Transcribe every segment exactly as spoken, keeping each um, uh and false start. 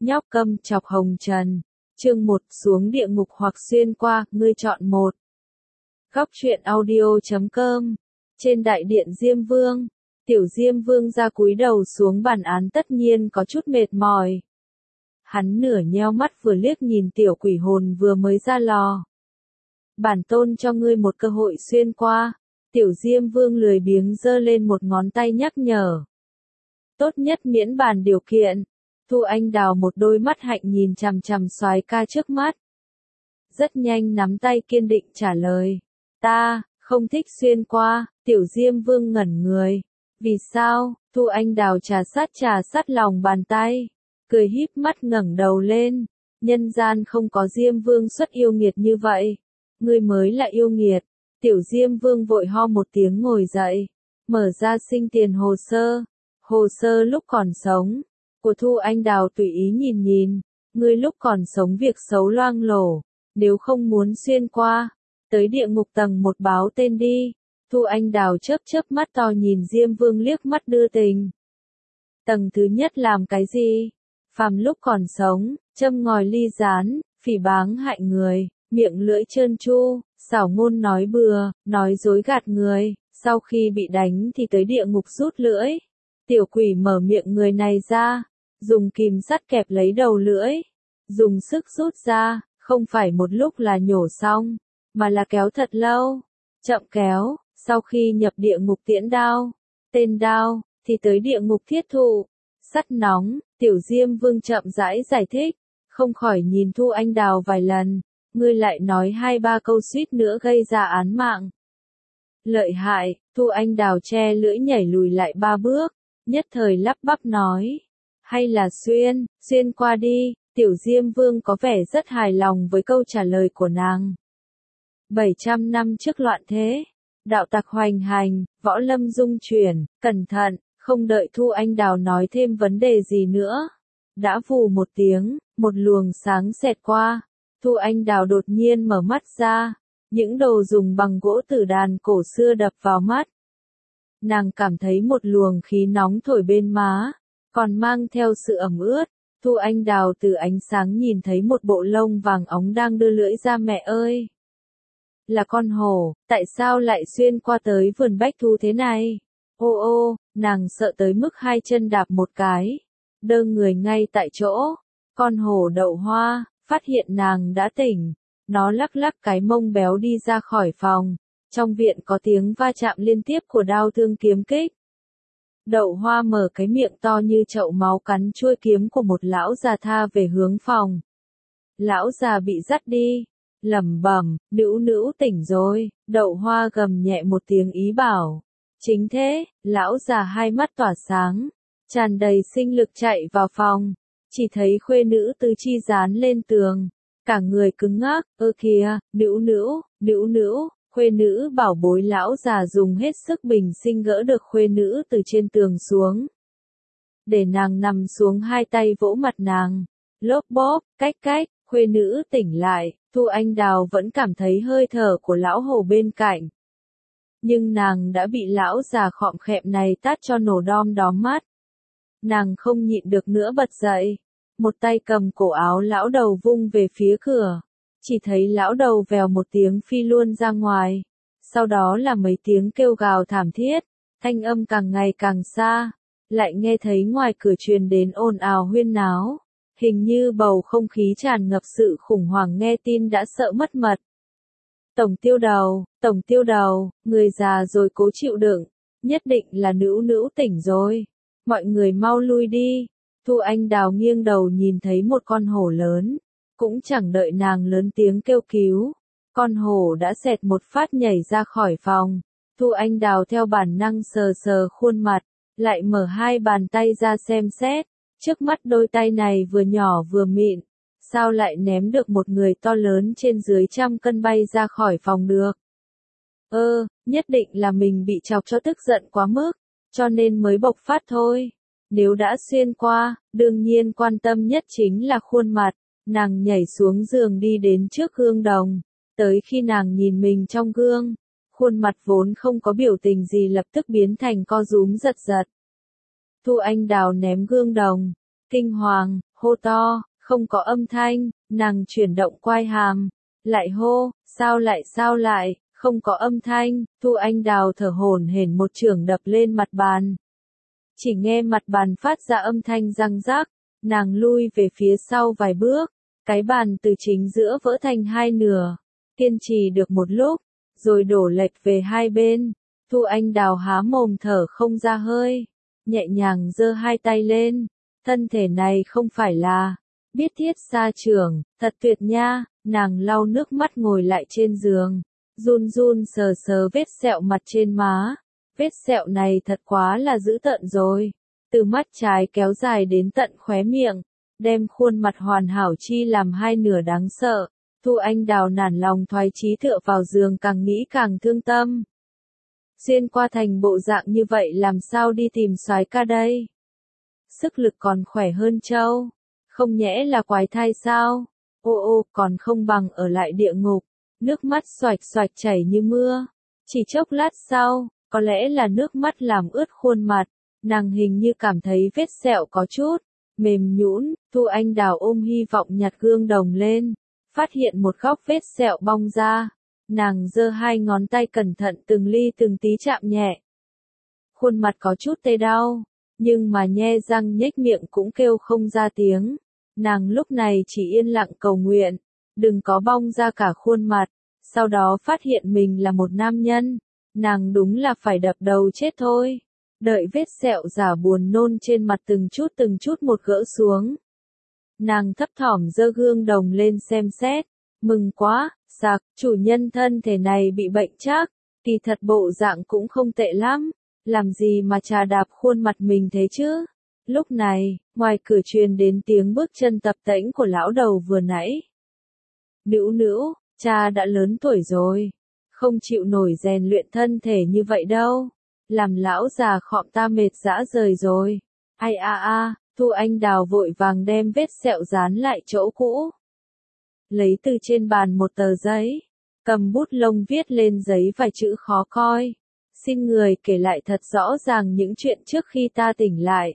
Nhóc câm chọc hồng trần. Chương một, xuống địa ngục hoặc xuyên qua, ngươi chọn một. Góc truyện audio chấm com. Trên đại điện Diêm Vương, Tiểu Diêm Vương ra cúi đầu xuống bản án, tất nhiên có chút mệt mỏi. Hắn nửa nheo mắt vừa liếc nhìn tiểu quỷ hồn vừa mới ra lò. Bản tôn cho ngươi một cơ hội xuyên qua. Tiểu Diêm Vương lười biếng giơ lên một ngón tay nhắc nhở. Tốt nhất miễn bàn điều kiện. Thu Anh Đào một đôi mắt hạnh nhìn chằm chằm soái ca trước mắt. Rất nhanh nắm tay kiên định trả lời. Ta, không thích xuyên qua. Tiểu Diêm Vương ngẩn người. Vì sao? Thu Anh Đào trà sát trà sát lòng bàn tay. Cười híp mắt ngẩng đầu lên. Nhân gian không có Diêm Vương xuất yêu nghiệt như vậy. Ngươi mới là yêu nghiệt. Tiểu Diêm Vương vội ho một tiếng ngồi dậy. Mở ra sinh tiền hồ sơ. Hồ sơ lúc còn sống. Của Thu Anh Đào tùy ý nhìn nhìn. Ngươi lúc còn sống việc xấu loang lổ. Nếu không muốn xuyên qua. Tới địa ngục tầng một báo tên đi. Thu Anh Đào chớp chớp mắt to nhìn Diêm Vương liếc mắt đưa tình. Tầng thứ nhất làm cái gì? Phàm lúc còn sống, châm ngòi ly gián, phỉ báng hại người, miệng lưỡi trơn tru, xảo ngôn nói bừa, nói dối gạt người, sau khi bị đánh thì tới địa ngục rút lưỡi. Tiểu quỷ mở miệng người này ra, dùng kìm sắt kẹp lấy đầu lưỡi, dùng sức rút ra, không phải một lúc là nhổ xong, mà là kéo thật lâu, chậm kéo, sau khi nhập địa ngục tiễn đao, tên đao, thì tới địa ngục thiết thụ, sắt nóng. Tiểu Diêm Vương chậm rãi giải thích, không khỏi nhìn Thu Anh Đào vài lần, ngươi lại nói hai ba câu suýt nữa gây ra án mạng. Lợi hại, Thu Anh Đào che lưỡi nhảy lùi lại ba bước, nhất thời lắp bắp nói, hay là xuyên, xuyên qua đi. Tiểu Diêm Vương có vẻ rất hài lòng với câu trả lời của nàng. bảy trăm năm trước loạn thế, đạo tặc hoành hành, võ lâm dung chuyển, cẩn thận. Không đợi Thu Anh Đào nói thêm vấn đề gì nữa. Đã vù một tiếng, một luồng sáng xẹt qua. Thu Anh Đào đột nhiên mở mắt ra. Những đồ dùng bằng gỗ tử đàn cổ xưa đập vào mắt. Nàng cảm thấy một luồng khí nóng thổi bên má, còn mang theo sự ẩm ướt. Thu Anh Đào từ ánh sáng nhìn thấy một bộ lông vàng óng đang đưa lưỡi ra. Mẹ ơi! Là con hổ, tại sao lại xuyên qua tới vườn bách thú thế này? Ô ô, nàng sợ tới mức hai chân đạp một cái, đơ người ngay tại chỗ. Con hổ đậu hoa, phát hiện nàng đã tỉnh. Nó lắc lắc cái mông béo đi ra khỏi phòng. Trong viện có tiếng va chạm liên tiếp của đao thương kiếm kích. Đậu hoa mở cái miệng to như chậu máu cắn chuôi kiếm của một lão già tha về hướng phòng. Lão già bị dắt đi. Lẩm bẩm, nữu nữu tỉnh rồi. Đậu hoa gầm nhẹ một tiếng ý bảo. Chính thế, lão già hai mắt tỏa sáng, tràn đầy sinh lực chạy vào phòng, chỉ thấy khuê nữ Tứ Chi dán lên tường, cả người cứng ngắc. Ơ kìa, nữu nữu, nữu nữu, khuê nữ bảo bối. Lão già dùng hết sức bình sinh gỡ được khuê nữ từ trên tường xuống, để nàng nằm xuống, hai tay vỗ mặt nàng, lốp bốp, cách cách. Khuê nữ tỉnh lại. Thu Anh Đào vẫn cảm thấy hơi thở của lão hổ bên cạnh. Nhưng nàng đã bị lão già khọm khẹm này tát cho nổ đom đóm mắt. Nàng không nhịn được nữa bật dậy. Một tay cầm cổ áo lão đầu vung về phía cửa. Chỉ thấy lão đầu vèo một tiếng phi luôn ra ngoài. Sau đó là mấy tiếng kêu gào thảm thiết. Thanh âm càng ngày càng xa. Lại nghe thấy ngoài cửa truyền đến ồn ào huyên náo. Hình như bầu không khí tràn ngập sự khủng hoảng, nghe tin đã sợ mất mật. Tổng tiêu đầu, tổng tiêu đầu, người già rồi cố chịu đựng, nhất định là nữu nữu tỉnh rồi. Mọi người mau lui đi. Thu Anh Đào nghiêng đầu nhìn thấy một con hổ lớn, cũng chẳng đợi nàng lớn tiếng kêu cứu. Con hổ đã xẹt một phát nhảy ra khỏi phòng. Thu Anh Đào theo bản năng sờ sờ khuôn mặt, lại mở hai bàn tay ra xem xét. Trước mắt đôi tay này vừa nhỏ vừa mịn. Sao lại ném được một người to lớn trên dưới trăm cân bay ra khỏi phòng được? Ơ, nhất định là mình bị chọc cho tức giận quá mức, cho nên mới bộc phát thôi. Nếu đã xuyên qua, đương nhiên quan tâm nhất chính là khuôn mặt. Nàng nhảy xuống giường đi đến trước gương đồng. Tới khi nàng nhìn mình trong gương, khuôn mặt vốn không có biểu tình gì lập tức biến thành co rúm giật giật. Thu Anh Đào ném gương đồng. Kinh hoàng, hô to, không có âm thanh, nàng chuyển động quai hàm, lại hô, sao lại sao lại, không có âm thanh, Thu Anh Đào thở hổn hển một chưởng đập lên mặt bàn. Chỉ nghe mặt bàn phát ra âm thanh răng rắc, nàng lui về phía sau vài bước, cái bàn từ chính giữa vỡ thành hai nửa, kiên trì được một lúc, rồi đổ lệch về hai bên, Thu Anh Đào há mồm thở không ra hơi, nhẹ nhàng giơ hai tay lên, thân thể này không phải là, biết thiết xa trưởng, thật tuyệt nha, nàng lau nước mắt ngồi lại trên giường, run run sờ sờ vết sẹo mặt trên má, vết sẹo này thật quá là dữ tợn rồi, từ mắt trái kéo dài đến tận khóe miệng, đem khuôn mặt hoàn hảo chi làm hai nửa đáng sợ, Thu Anh Đào nản lòng thoái chí tựa vào giường càng nghĩ càng thương tâm. Xuyên qua thành bộ dạng như vậy làm sao đi tìm soái ca đây? Sức lực còn khỏe hơn Châu, không nhẽ là quái thai sao? Ô ô, còn không bằng ở lại địa ngục. Nước mắt xoạch xoạch chảy như mưa. Chỉ chốc lát sau, có lẽ là nước mắt làm ướt khuôn mặt, nàng hình như cảm thấy vết sẹo có chút mềm nhũn, Thu Anh Đào ôm hy vọng nhặt gương đồng lên, phát hiện một góc vết sẹo bong ra. Nàng giơ hai ngón tay cẩn thận từng ly từng tí chạm nhẹ. Khuôn mặt có chút tê đau, nhưng mà nhe răng nhếch miệng cũng kêu không ra tiếng. Nàng lúc này chỉ yên lặng cầu nguyện, đừng có bong ra cả khuôn mặt. Sau đó phát hiện mình là một nam nhân, nàng đúng là phải đập đầu chết thôi. Đợi vết sẹo giả buồn nôn trên mặt từng chút từng chút một gỡ xuống. Nàng thấp thỏm giơ gương đồng lên xem xét, mừng quá, sặc, chủ nhân thân thể này bị bệnh chắc, kỳ thật bộ dạng cũng không tệ lắm, làm gì mà trà đạp khuôn mặt mình thế chứ. Lúc này, ngoài cửa truyền đến tiếng bước chân tập tễnh của lão đầu vừa nãy. Nữu nữu, cha đã lớn tuổi rồi, không chịu nổi rèn luyện thân thể như vậy đâu, làm lão già khọm ta mệt rã rời rồi. Ai a a, Thu Anh Đào vội vàng đem vết sẹo dán lại chỗ cũ. Lấy từ trên bàn một tờ giấy, cầm bút lông viết lên giấy vài chữ khó coi. Xin người kể lại thật rõ ràng những chuyện trước khi ta tỉnh lại.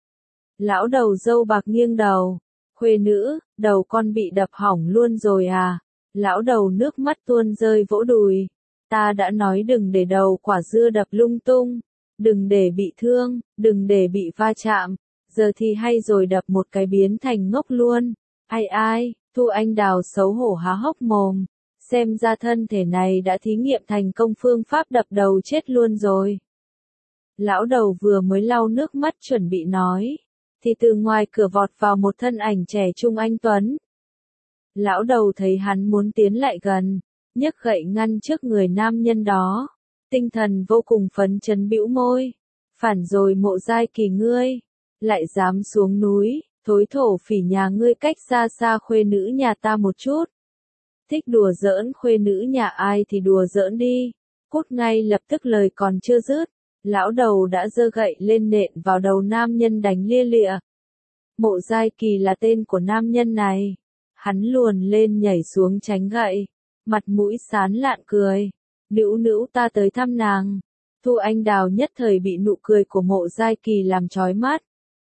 Lão đầu râu bạc nghiêng đầu, khuê nữ, đầu con bị đập hỏng luôn rồi à? Lão đầu nước mắt tuôn rơi vỗ đùi. Ta đã nói đừng để đầu quả dưa đập lung tung, đừng để bị thương, đừng để bị va chạm, giờ thì hay rồi đập một cái biến thành ngốc luôn. Ai ai, Thu Anh Đào xấu hổ há hốc mồm, xem ra thân thể này đã thí nghiệm thành công phương pháp đập đầu chết luôn rồi. Lão đầu vừa mới lau nước mắt chuẩn bị nói, thì từ ngoài cửa vọt vào một thân ảnh trẻ trung anh tuấn. Lão đầu thấy hắn muốn tiến lại gần, nhấc gậy ngăn trước người nam nhân đó, tinh thần vô cùng phấn chấn bĩu môi, phản rồi Mộ Giai Kỳ ngươi, lại dám xuống núi, thối thổ phỉ nhà ngươi cách xa xa khuê nữ nhà ta một chút. Thích đùa giỡn khuê nữ nhà ai thì đùa giỡn đi, cút ngay lập tức. Lời còn chưa dứt, lão đầu đã giơ gậy lên nện vào đầu nam nhân đánh lia lịa. Mộ Giai Kỳ là tên của nam nhân này, hắn luồn lên nhảy xuống tránh gậy, mặt mũi sán lạn cười, nữu nữu ta tới thăm nàng. Thu Anh Đào nhất thời bị nụ cười của Mộ Giai Kỳ làm chói mắt.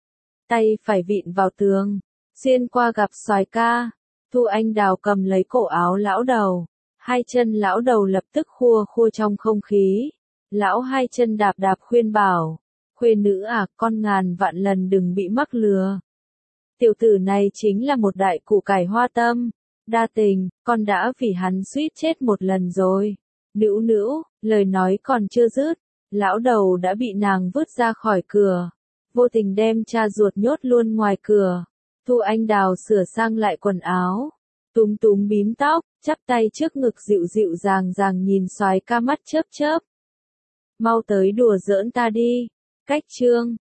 Tay phải vịn vào tường, xuyên qua gặp soái ca. Thu Anh Đào cầm lấy cổ áo lão đầu, hai chân lão đầu lập tức khua khua trong không khí. Lão hai chân đạp đạp khuyên bảo, khuê nữ à, con ngàn vạn lần đừng bị mắc lừa. Tiểu tử này chính là một đại củ cải hoa tâm, đa tình, con đã vì hắn suýt chết một lần rồi. Nữu nữu, lời nói còn chưa dứt, lão đầu đã bị nàng vứt ra khỏi cửa, vô tình đem cha ruột nhốt luôn ngoài cửa. Thu Anh Đào sửa sang lại quần áo, túm túm bím tóc, chắp tay trước ngực dịu dịu dàng dàng nhìn soái ca mắt chớp chớp. Mau tới đùa giỡn ta đi, cách chương.